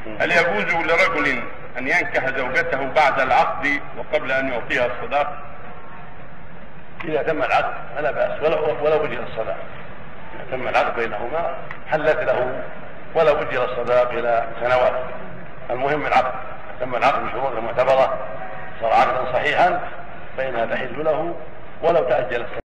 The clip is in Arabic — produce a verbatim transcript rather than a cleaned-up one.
هل يجوز لرجل أن ينكح زوجته بعد العقد وقبل أن يعطيها الصداق؟ إذا تم العقد فلا بأس ولو ولو أجل الصداق. إذا تم العقد بينهما حلت له ولو أجل الصداق إلى سنوات. المهم العقد، تم العقد بشروط معتبرة صار عقدا صحيحا فإنها تحل له ولو تأجل الصداق.